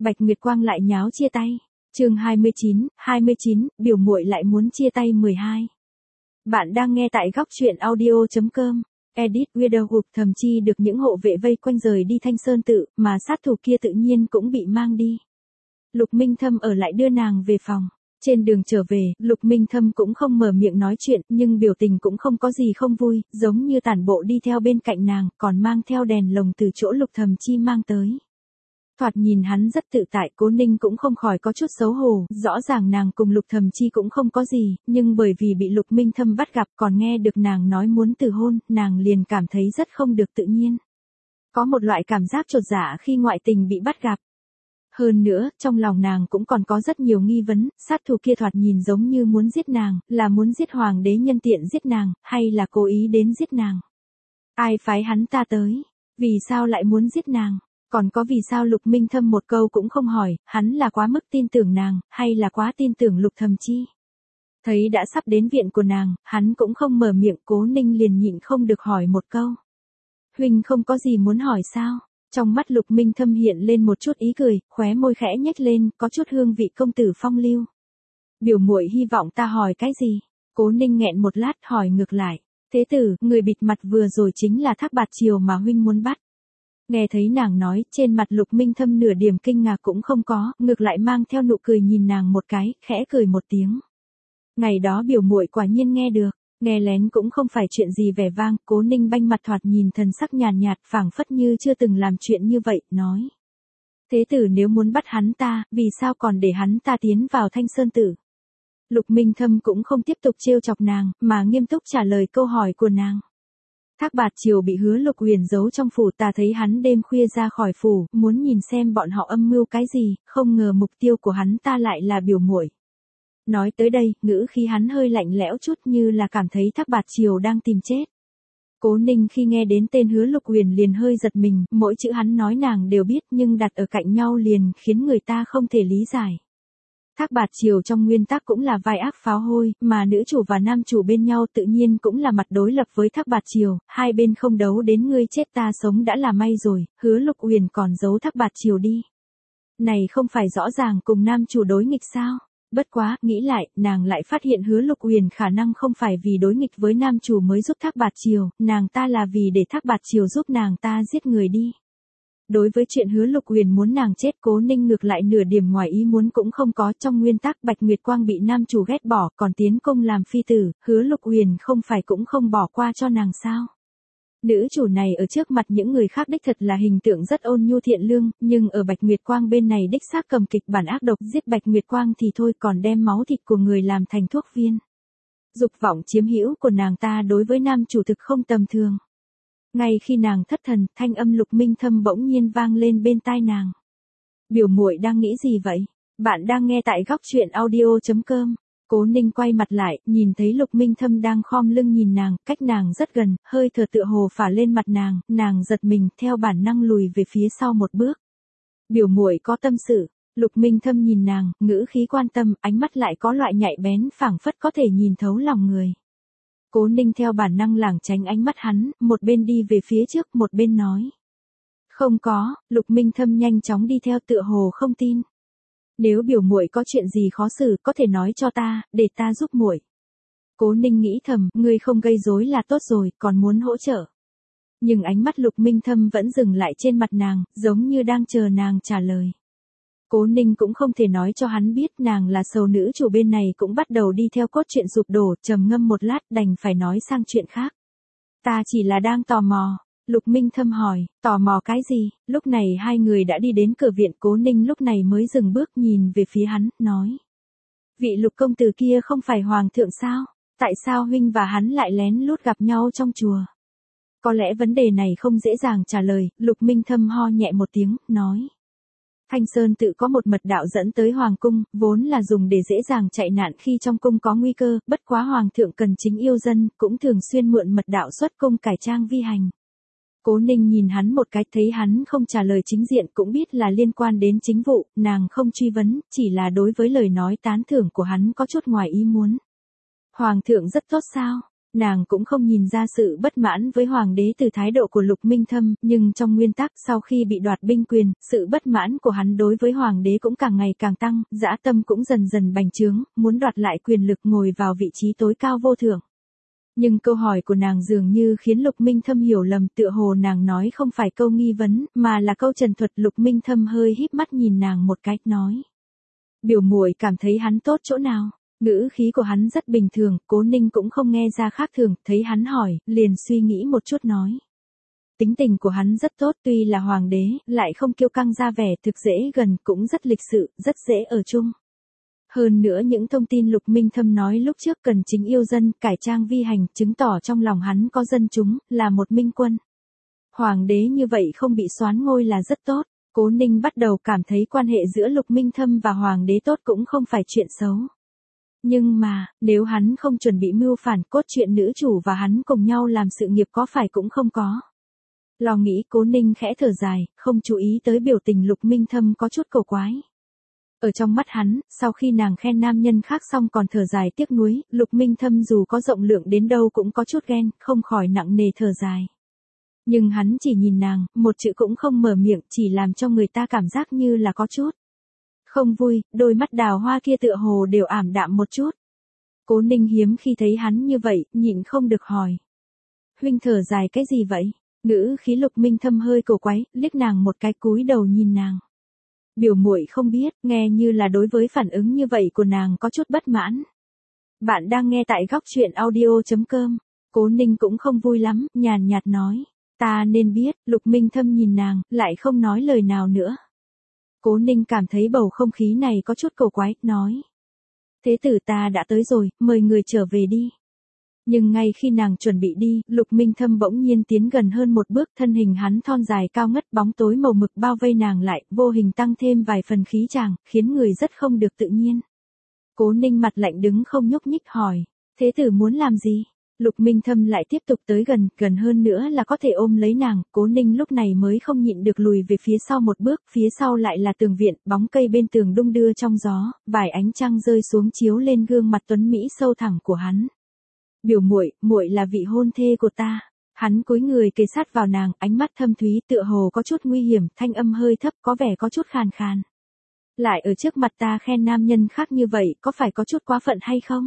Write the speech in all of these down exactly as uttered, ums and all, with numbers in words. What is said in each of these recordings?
Bạch Nguyệt Quang lại nháo chia tay. Chương hai mươi chín, hai mươi chín, biểu muội lại muốn chia tay mười hai. Bạn đang nghe tại góc truyện audio chấm com. Edit Widowhook thậm chí được những hộ vệ vây quanh rời đi Thanh Sơn Tự, mà sát thủ kia tự nhiên cũng bị mang đi. Lục Minh Thâm ở lại đưa nàng về phòng. Trên đường trở về, Lục Minh Thâm cũng không mở miệng nói chuyện, nhưng biểu tình cũng không có gì không vui, giống như tản bộ đi theo bên cạnh nàng, còn mang theo đèn lồng từ chỗ Lục Thầm Chi mang tới. Thoạt nhìn hắn rất tự tại, Cố Ninh cũng không khỏi có chút xấu hổ, rõ ràng nàng cùng Lục Thầm Chi cũng không có gì, nhưng bởi vì bị Lục Minh Thâm bắt gặp còn nghe được nàng nói muốn từ hôn, nàng liền cảm thấy rất không được tự nhiên. Có một loại cảm giác chột dạ khi ngoại tình bị bắt gặp. Hơn nữa, trong lòng nàng cũng còn có rất nhiều nghi vấn, sát thủ kia thoạt nhìn giống như muốn giết nàng, là muốn giết hoàng đế nhân tiện giết nàng, hay là cố ý đến giết nàng. Ai phái hắn ta tới? Vì sao lại muốn giết nàng? Còn có vì sao Lục Minh Thâm một câu cũng không hỏi, hắn là quá mức tin tưởng nàng, hay là quá tin tưởng Lục Thầm Chi? Thấy đã sắp đến viện của nàng, hắn cũng không mở miệng, Cố Ninh liền nhịn không được hỏi một câu. Huynh không có gì muốn hỏi sao? Trong mắt Lục Minh Thâm hiện lên một chút ý cười, khóe môi khẽ nhếch lên, có chút hương vị công tử phong lưu. Biểu muội hy vọng ta hỏi cái gì? Cố Ninh nghẹn một lát hỏi ngược lại. Thế tử, người bịt mặt vừa rồi chính là Thác Bạt Triều mà huynh muốn bắt. Nghe thấy nàng nói, trên mặt Lục Minh Thâm nửa điểm kinh ngạc cũng không có, ngược lại mang theo nụ cười nhìn nàng một cái, khẽ cười một tiếng. Ngày đó biểu muội quả nhiên nghe được, nghe lén cũng không phải chuyện gì vẻ vang, Cố Ninh banh mặt thoạt nhìn thần sắc nhàn nhạt, phảng phất như chưa từng làm chuyện như vậy, nói. Thế tử nếu muốn bắt hắn ta, vì sao còn để hắn ta tiến vào Thanh Sơn Tự? Lục Minh Thâm cũng không tiếp tục trêu chọc nàng, mà nghiêm túc trả lời câu hỏi của nàng. Thác Bạt Triều bị Hứa Lục Huyền giấu trong phủ, ta thấy hắn đêm khuya ra khỏi phủ, muốn nhìn xem bọn họ âm mưu cái gì, không ngờ mục tiêu của hắn ta lại là biểu muội. Nói tới đây, ngữ khí hắn hơi lạnh lẽo chút như là cảm thấy Thác Bạt Triều đang tìm chết. Cố Ninh khi nghe đến tên Hứa Lục Huyền liền hơi giật mình, mỗi chữ hắn nói nàng đều biết nhưng đặt ở cạnh nhau liền khiến người ta không thể lý giải. Thác Bạt Triều trong nguyên tắc cũng là vai ác pháo hôi, mà nữ chủ và nam chủ bên nhau tự nhiên cũng là mặt đối lập với Thác Bạt Triều, hai bên không đấu đến ngươi chết ta sống đã là may rồi, Hứa Lục Huyền còn giấu Thác Bạt Triều đi. Này không phải rõ ràng cùng nam chủ đối nghịch sao? Bất quá, nghĩ lại, nàng lại phát hiện Hứa Lục Huyền khả năng không phải vì đối nghịch với nam chủ mới giúp Thác Bạt Triều, nàng ta là vì để Thác Bạt Triều giúp nàng ta giết người đi. Đối với chuyện Hứa Lục Huyền muốn nàng chết, Cố Ninh ngược lại nửa điểm ngoài ý muốn cũng không có, trong nguyên tắc Bạch Nguyệt Quang bị nam chủ ghét bỏ, còn tiến công làm phi tử, Hứa Lục Huyền không phải cũng không bỏ qua cho nàng sao? Nữ chủ này ở trước mặt những người khác đích thật là hình tượng rất ôn nhu thiện lương, nhưng ở Bạch Nguyệt Quang bên này đích xác cầm kịch bản ác độc, giết Bạch Nguyệt Quang thì thôi còn đem máu thịt của người làm thành thuốc viên. Dục vọng chiếm hữu của nàng ta đối với nam chủ thực không tầm thường. Ngay khi nàng thất thần, thanh âm Lục Minh Thâm bỗng nhiên vang lên bên tai nàng. Biểu muội đang nghĩ gì vậy? Bạn đang nghe tại góc truyện audio chấm com. Cố Ninh quay mặt lại, nhìn thấy Lục Minh Thâm đang khom lưng nhìn nàng, cách nàng rất gần, hơi thở tựa hồ phả lên mặt nàng, nàng giật mình, theo bản năng lùi về phía sau một bước. Biểu muội có tâm sự. Lục Minh Thâm nhìn nàng, ngữ khí quan tâm, ánh mắt lại có loại nhạy bén, phảng phất có thể nhìn thấu lòng người. Cố Ninh theo bản năng lảng tránh ánh mắt hắn, một bên đi về phía trước, một bên nói. Không có, Lục Minh Thâm nhanh chóng đi theo tựa hồ không tin. Nếu biểu muội có chuyện gì khó xử, có thể nói cho ta, để ta giúp muội. Cố Ninh nghĩ thầm, ngươi không gây rối là tốt rồi, còn muốn hỗ trợ. Nhưng ánh mắt Lục Minh Thâm vẫn dừng lại trên mặt nàng, giống như đang chờ nàng trả lời. Cố Ninh cũng không thể nói cho hắn biết nàng là sầu nữ chủ bên này cũng bắt đầu đi theo cốt truyện sụp đổ, trầm ngâm một lát đành phải nói sang chuyện khác. Ta chỉ là đang tò mò. Lục Minh Thâm hỏi, tò mò cái gì? Lúc này hai người đã đi đến cửa viện, Cố Ninh lúc này mới dừng bước nhìn về phía hắn, nói. Vị Lục công tử kia không phải hoàng thượng sao? Tại sao huynh và hắn lại lén lút gặp nhau trong chùa? Có lẽ vấn đề này không dễ dàng trả lời, Lục Minh Thâm ho nhẹ một tiếng, nói. Thanh Sơn Tự có một mật đạo dẫn tới hoàng cung, vốn là dùng để dễ dàng chạy nạn khi trong cung có nguy cơ, bất quá hoàng thượng cần chính yêu dân, cũng thường xuyên mượn mật đạo xuất cung cải trang vi hành. Cố Ninh nhìn hắn một cái, thấy hắn không trả lời chính diện cũng biết là liên quan đến chính vụ, nàng không truy vấn, chỉ là đối với lời nói tán thưởng của hắn có chút ngoài ý muốn. Hoàng thượng rất tốt sao? Nàng cũng không nhìn ra sự bất mãn với hoàng đế từ thái độ của Lục Minh Thâm, nhưng trong nguyên tắc sau khi bị đoạt binh quyền, sự bất mãn của hắn đối với hoàng đế cũng càng ngày càng tăng, dã tâm cũng dần dần bành trướng, muốn đoạt lại quyền lực ngồi vào vị trí tối cao vô thượng. Nhưng câu hỏi của nàng dường như khiến Lục Minh Thâm hiểu lầm, tựa hồ nàng nói không phải câu nghi vấn, mà là câu trần thuật. Lục Minh Thâm hơi híp mắt nhìn nàng một cái, nói: "Biểu muội cảm thấy hắn tốt chỗ nào?" Ngữ khí của hắn rất bình thường, Cố Ninh cũng không nghe ra khác thường, thấy hắn hỏi, liền suy nghĩ một chút nói: "Tính tình của hắn rất tốt, tuy là hoàng đế, lại không kiêu căng ra vẻ, thực dễ gần, cũng rất lịch sự, rất dễ ở chung. Hơn nữa những thông tin Lục Minh Thâm nói lúc trước cần chính yêu dân, cải trang vi hành, chứng tỏ trong lòng hắn có dân chúng, là một minh quân. Hoàng đế như vậy không bị soán ngôi là rất tốt." Cố Ninh bắt đầu cảm thấy quan hệ giữa Lục Minh Thâm và hoàng đế tốt cũng không phải chuyện xấu. Nhưng mà, nếu hắn không chuẩn bị mưu phản, cốt truyện nữ chủ và hắn cùng nhau làm sự nghiệp có phải cũng không có. Lo nghĩ, Cố Ninh khẽ thở dài, không chú ý tới biểu tình Lục Minh Thâm có chút cổ quái. Ở trong mắt hắn, sau khi nàng khen nam nhân khác xong còn thở dài tiếc nuối, Lục Minh Thâm dù có rộng lượng đến đâu cũng có chút ghen, không khỏi nặng nề thở dài. Nhưng hắn chỉ nhìn nàng, một chữ cũng không mở miệng, chỉ làm cho người ta cảm giác như là có chút không vui, đôi mắt đào hoa kia tựa hồ đều ảm đạm một chút. Cố Ninh hiếm khi thấy hắn như vậy, nhịn không được hỏi: "Huynh thở dài cái gì vậy?" Ngữ khí Lục Minh Thâm hơi cổ quái, liếc nàng một cái, cúi đầu nhìn nàng. Biểu muội không biết, nghe như là đối với phản ứng như vậy của nàng có chút bất mãn. Bạn đang nghe tại góc truyện audio chấm com. Cố Ninh cũng không vui lắm, nhàn nhạt nói: "Ta nên biết." Lục Minh Thâm nhìn nàng, lại không nói lời nào nữa. Cố Ninh cảm thấy bầu không khí này có chút cổ quái, nói: "Thế tử ta đã tới rồi, mời người trở về đi." Nhưng ngay khi nàng chuẩn bị đi, Lục Minh Thâm bỗng nhiên tiến gần hơn một bước, thân hình hắn thon dài cao ngất, bóng tối màu mực bao vây nàng lại, vô hình tăng thêm vài phần khí chàng, khiến người rất không được tự nhiên. Cố Ninh mặt lạnh đứng không nhúc nhích hỏi: "Thế tử muốn làm gì?" Lục Minh Thâm lại tiếp tục tới gần, gần hơn nữa là có thể ôm lấy nàng, Cố Ninh lúc này mới không nhịn được lùi về phía sau một bước, phía sau lại là tường viện, bóng cây bên tường đung đưa trong gió, vài ánh trăng rơi xuống chiếu lên gương mặt tuấn mỹ sâu thẳm của hắn. "Biểu muội, muội là vị hôn thê của ta." Hắn cúi người kề sát vào nàng, ánh mắt thâm thúy tựa hồ có chút nguy hiểm, thanh âm hơi thấp, có vẻ có chút khàn khàn. "Lại ở trước mặt ta khen nam nhân khác như vậy, có phải có chút quá phận hay không?"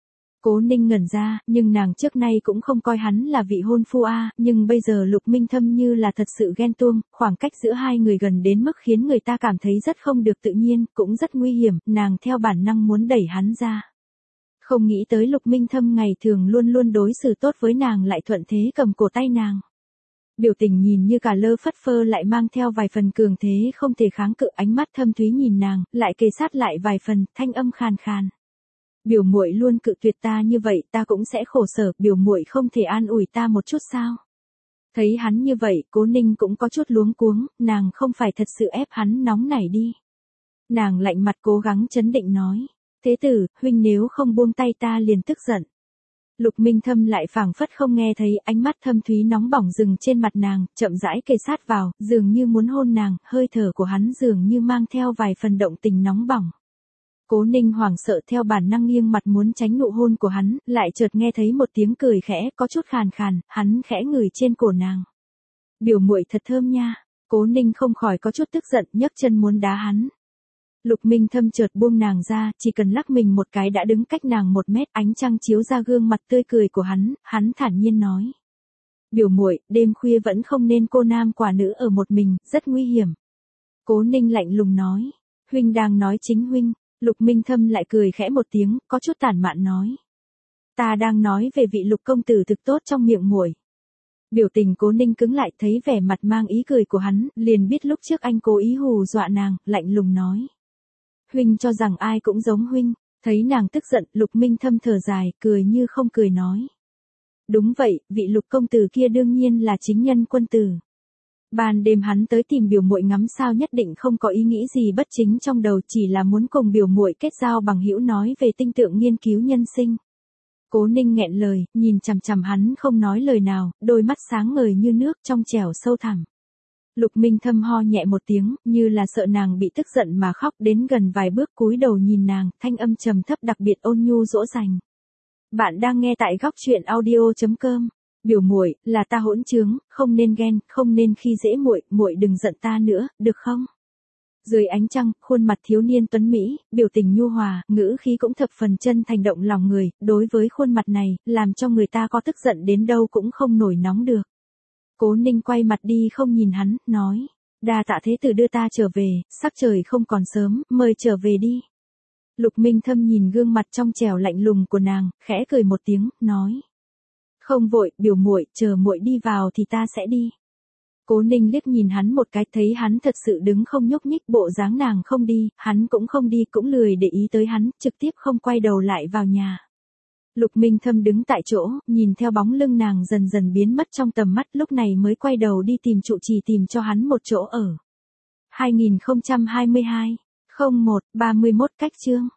Cố Ninh ngẩn ra, nhưng nàng trước nay cũng không coi hắn là vị hôn phu a, nhưng bây giờ Lục Minh Thâm như là thật sự ghen tuông, khoảng cách giữa hai người gần đến mức khiến người ta cảm thấy rất không được tự nhiên, cũng rất nguy hiểm, nàng theo bản năng muốn đẩy hắn ra. Không nghĩ tới Lục Minh Thâm ngày thường luôn luôn đối xử tốt với nàng lại thuận thế cầm cổ tay nàng. Biểu tình nhìn như cả lơ phất phơ lại mang theo vài phần cường thế không thể kháng cự, ánh mắt thâm thúy nhìn nàng, lại kề sát lại vài phần, thanh âm khàn khàn: "Biểu muội luôn cự tuyệt ta như vậy, ta cũng sẽ khổ sở, biểu muội không thể an ủi ta một chút sao?" Thấy hắn như vậy, Cố Ninh cũng có chút luống cuống, nàng không phải thật sự ép hắn nóng nảy đi. Nàng lạnh mặt cố gắng trấn định nói: "Thế tử, huynh nếu không buông tay ta liền tức giận." Lục Minh Thâm lại phảng phất không nghe thấy, ánh mắt thâm thúy nóng bỏng dừng trên mặt nàng, chậm rãi kề sát vào, dường như muốn hôn nàng, hơi thở của hắn dường như mang theo vài phần động tình nóng bỏng. Cố Ninh hoảng sợ theo bản năng nghiêng mặt muốn tránh nụ hôn của hắn, lại chợt nghe thấy một tiếng cười khẽ, có chút khàn khàn, hắn khẽ ngửi trên cổ nàng. "Biểu muội thật thơm nha." Cố Ninh không khỏi có chút tức giận, nhấc chân muốn đá hắn. Lục Minh Thâm chợt buông nàng ra, chỉ cần lắc mình một cái đã đứng cách nàng một mét, ánh trăng chiếu ra gương mặt tươi cười của hắn, hắn thản nhiên nói: "Biểu muội, đêm khuya vẫn không nên cô nam quả nữ ở một mình, rất nguy hiểm." Cố Ninh lạnh lùng nói: "Huynh đang nói chính huynh." Lục Minh Thâm lại cười khẽ một tiếng, có chút tản mạn nói: "Ta đang nói về vị Lục công tử thực tốt trong miệng muội." Biểu tình Cố Ninh cứng lại, thấy vẻ mặt mang ý cười của hắn, liền biết lúc trước anh cố ý hù dọa nàng, lạnh lùng nói: "Huynh cho rằng ai cũng giống huynh." Thấy nàng tức giận, Lục Minh Thâm thở dài, cười như không cười nói: "Đúng vậy, vị Lục công tử kia đương nhiên là chính nhân quân tử. Ban đêm hắn tới tìm biểu muội ngắm sao nhất định không có ý nghĩ gì bất chính trong đầu, chỉ là muốn cùng biểu muội kết giao bằng hữu, nói về tinh tượng nghiên cứu nhân sinh." Cố Ninh nghẹn lời, nhìn chằm chằm hắn không nói lời nào, đôi mắt sáng ngời như nước, trong trẻo sâu thẳm. Lục Minh Thâm ho nhẹ một tiếng, như là sợ nàng bị tức giận mà khóc, đến gần vài bước cúi đầu nhìn nàng, thanh âm trầm thấp đặc biệt ôn nhu dỗ dành: Bạn đang nghe tại góc chuyện audio chấm com. Biểu muội, là ta hỗn trướng, không nên ghen, không nên khi dễ muội, muội đừng giận ta nữa, được không? Dưới ánh trăng, khuôn mặt thiếu niên tuấn mỹ, biểu tình nhu hòa, ngữ khí cũng thập phần chân thành động lòng người, đối với khuôn mặt này, làm cho người ta có tức giận đến đâu cũng không nổi nóng được. Cố Ninh quay mặt đi không nhìn hắn, nói, đa tạ thế tử đưa ta trở về, sắc trời không còn sớm, mời trở về đi. Lục Minh Thâm nhìn gương mặt trong trẻo lạnh lùng của nàng, khẽ cười một tiếng, nói, không vội, biểu muội, chờ muội đi vào thì ta sẽ đi. Cố Ninh liếc nhìn hắn một cái, thấy hắn thật sự đứng không nhúc nhích, bộ dáng nàng không đi, hắn cũng không đi, cũng lười để ý tới hắn, trực tiếp không quay đầu lại vào nhà. Lục Minh Thâm đứng tại chỗ, nhìn theo bóng lưng nàng dần dần biến mất trong tầm mắt, lúc này mới quay đầu đi tìm trụ trì tìm cho hắn một chỗ ở. hai nghìn không trăm hai mươi hai, không một, ba mươi mốt cách chương.